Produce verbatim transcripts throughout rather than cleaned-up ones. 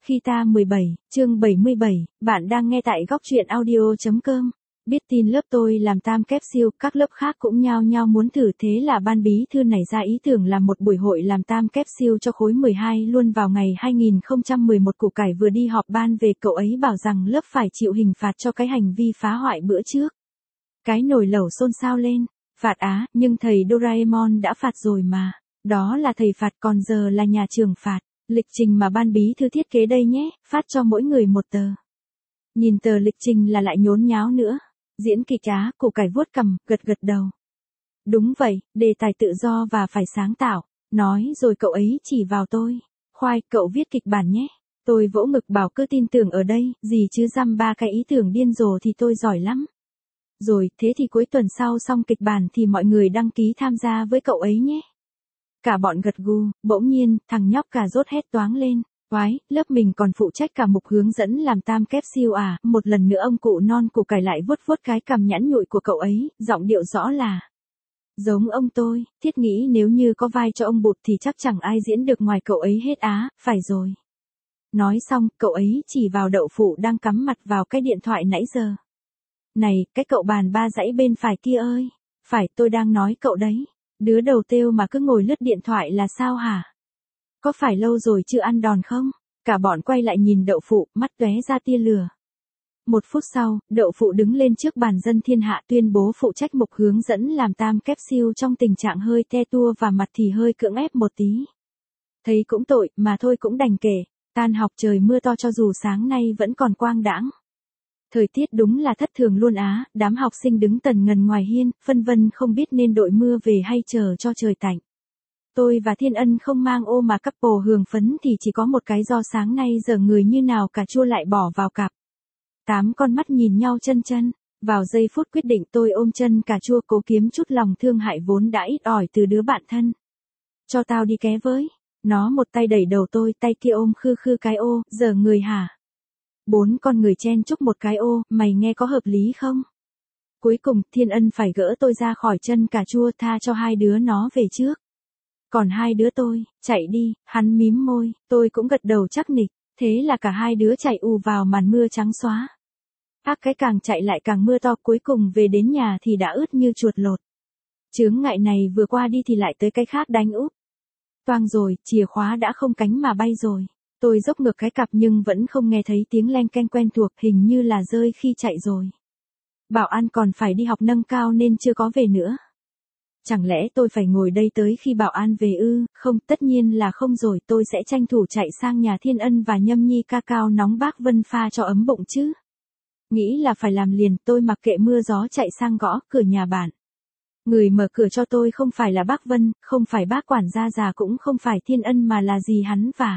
Khi ta mười bảy, chương bảy mươi bảy, bạn đang nghe tại góc truyện audio chấm com. Biết tin lớp tôi làm tam capsule, các lớp khác cũng nhao nhao muốn thử, thế là ban bí thư nảy ra ý tưởng làm một buổi hội làm tam capsule cho khối mười hai luôn vào ngày hai nghìn không trăm mười một. Củ cải vừa đi họp ban về, cậu ấy bảo rằng lớp phải chịu hình phạt cho cái hành vi phá hoại bữa trước. Cái nồi lẩu xôn xao lên, phạt á, nhưng thầy Doraemon đã phạt rồi mà. Đó là thầy phạt, còn giờ là nhà trường phạt. Lịch trình mà ban bí thư thiết kế đây nhé, phát cho mỗi người một tờ. Nhìn tờ lịch trình là lại nhốn nháo nữa. Diễn kịch á, củ cải vuốt cằm, gật gật đầu. Đúng vậy, đề tài tự do và phải sáng tạo. Nói rồi cậu ấy chỉ vào tôi. Khoai, cậu viết kịch bản nhé. Tôi vỗ ngực bảo cứ tin tưởng ở đây, gì chứ dăm ba cái ý tưởng điên rồ thì tôi giỏi lắm. Rồi, thế thì cuối tuần sau xong kịch bản thì mọi người đăng ký tham gia với cậu ấy nhé. Cả bọn gật gù, bỗng nhiên, thằng nhóc cà rốt hét toáng lên. Oái, lớp mình còn phụ trách cả mục hướng dẫn làm tam capsule à? Một lần nữa ông cụ non củ cải lại vuốt vuốt cái cằm nhẵn nhụi của cậu ấy, giọng điệu rõ là giống ông tôi. Thiết nghĩ nếu như có vai cho ông Bụt thì chắc chẳng ai diễn được ngoài cậu ấy hết á, phải rồi. Nói xong, cậu ấy chỉ vào đậu phụ đang cắm mặt vào cái điện thoại nãy giờ. Này, cái cậu bàn ba dãy bên phải kia ơi. Phải, tôi đang nói cậu đấy. Đứa đầu têu mà cứ ngồi lướt điện thoại là sao hả? Có phải lâu rồi chưa ăn đòn không? Cả bọn quay lại nhìn đậu phụ, mắt tóe ra tia lửa. Một phút sau, đậu phụ đứng lên trước bàn dân thiên hạ tuyên bố phụ trách mục hướng dẫn làm tam capsule trong tình trạng hơi te tua và mặt thì hơi cưỡng ép một tí. Thấy cũng tội, mà thôi cũng đành kể. Tan học trời mưa to cho dù sáng nay vẫn còn quang đãng. Thời tiết đúng là thất thường luôn á, đám học sinh đứng tần ngần ngoài hiên, phân vân không biết nên đội mưa về hay chờ cho trời tạnh. Tôi và Thiên Ân không mang ô mà couple hưởng phấn thì chỉ có một cái do sáng nay giờ người như nào cà chua lại bỏ vào cặp. Tám con mắt nhìn nhau chân chân, vào giây phút quyết định tôi ôm chân cà chua cố kiếm chút lòng thương hại vốn đã ít ỏi từ đứa bạn thân. Cho tao đi ké với. Nó một tay đẩy đầu tôi, tay kia ôm khư khư cái ô, giờ người hả? Bốn con người chen chúc một cái ô, mày nghe có hợp lý không? Cuối cùng, Thiên Ân phải gỡ tôi ra khỏi chân cà chua tha cho hai đứa nó về trước. Còn hai đứa tôi, chạy đi, hắn mím môi, tôi cũng gật đầu chắc nịch, thế là cả hai đứa chạy ù vào màn mưa trắng xóa. Ác cái càng chạy lại càng mưa to, cuối cùng về đến nhà thì đã ướt như chuột lột. Chướng ngại này vừa qua đi thì lại tới cái khác đánh úp. Toang rồi, chìa khóa đã không cánh mà bay rồi. Tôi dốc ngược cái cặp nhưng vẫn không nghe thấy tiếng leng keng quen thuộc, hình như là rơi khi chạy rồi. Bảo an còn phải đi học nâng cao nên chưa có về nữa. Chẳng lẽ tôi phải ngồi đây tới khi bảo an về ư? Không, tất nhiên là không rồi, tôi sẽ tranh thủ chạy sang nhà Thiên Ân và nhâm nhi ca cao nóng bác Vân pha cho ấm bụng chứ. Nghĩ là phải làm liền, tôi mặc kệ mưa gió chạy sang gõ cửa nhà bạn. Người mở cửa cho tôi không phải là bác Vân, không phải bác quản gia già, cũng không phải Thiên Ân mà là dì hắn và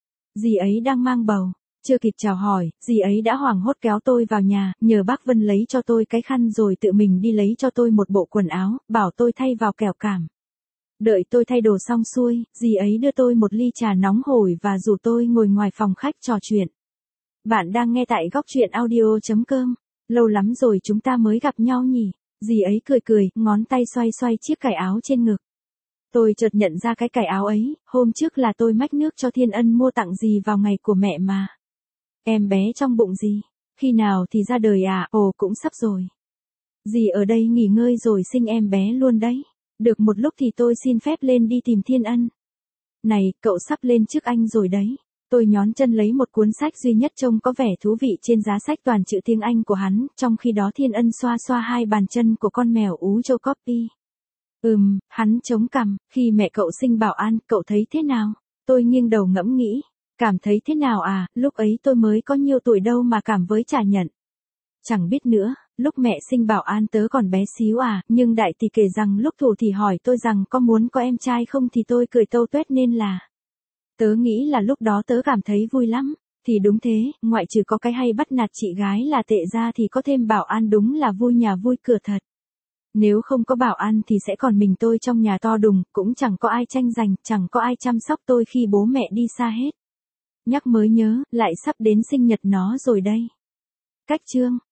dì ấy đang mang bầu. Chưa kịp chào hỏi, dì ấy đã hoảng hốt kéo tôi vào nhà, nhờ bác Vân lấy cho tôi cái khăn rồi tự mình đi lấy cho tôi một bộ quần áo, bảo tôi thay vào kẻo cảm. Đợi tôi thay đồ xong xuôi, dì ấy đưa tôi một ly trà nóng hổi và rủ tôi ngồi ngoài phòng khách trò chuyện. Bạn đang nghe tại góc truyện audio chấm com. Lâu lắm rồi chúng ta mới gặp nhau nhỉ? Dì ấy cười cười, ngón tay xoay xoay chiếc cài áo trên ngực. Tôi chợt nhận ra cái cài áo ấy, hôm trước là tôi mách nước cho Thiên Ân mua tặng dì vào ngày của mẹ mà. Em bé trong bụng dì, khi nào thì ra đời à? Ồ, cũng sắp rồi. Dì ở đây nghỉ ngơi rồi sinh em bé luôn đấy. Được một lúc thì tôi xin phép lên đi tìm Thiên Ân. Này, cậu sắp lên trước anh rồi đấy. Tôi nhón chân lấy một cuốn sách duy nhất trông có vẻ thú vị trên giá sách toàn chữ tiếng Anh của hắn, trong khi đó Thiên Ân xoa xoa hai bàn chân của con mèo ú châu Copy. Ừm, hắn chống cằm, khi mẹ cậu sinh bảo an, cậu thấy thế nào? Tôi nghiêng đầu ngẫm nghĩ, cảm thấy thế nào à, lúc ấy tôi mới có nhiêu tuổi đâu mà cảm với chả nhận. Chẳng biết nữa, lúc mẹ sinh bảo an tớ còn bé xíu à, nhưng đại thì kể rằng lúc thủ thì hỏi tôi rằng có muốn có em trai không thì tôi cười tâu tuét nên là. Tớ nghĩ là lúc đó tớ cảm thấy vui lắm, thì đúng thế, ngoại trừ có cái hay bắt nạt chị gái là tệ ra thì có thêm bảo an đúng là vui nhà vui cửa thật. Nếu không có bảo an thì sẽ còn mình tôi trong nhà to đùng, cũng chẳng có ai tranh giành, chẳng có ai chăm sóc tôi khi bố mẹ đi xa hết. Nhắc mới nhớ, lại sắp đến sinh nhật nó rồi đây. Cách chương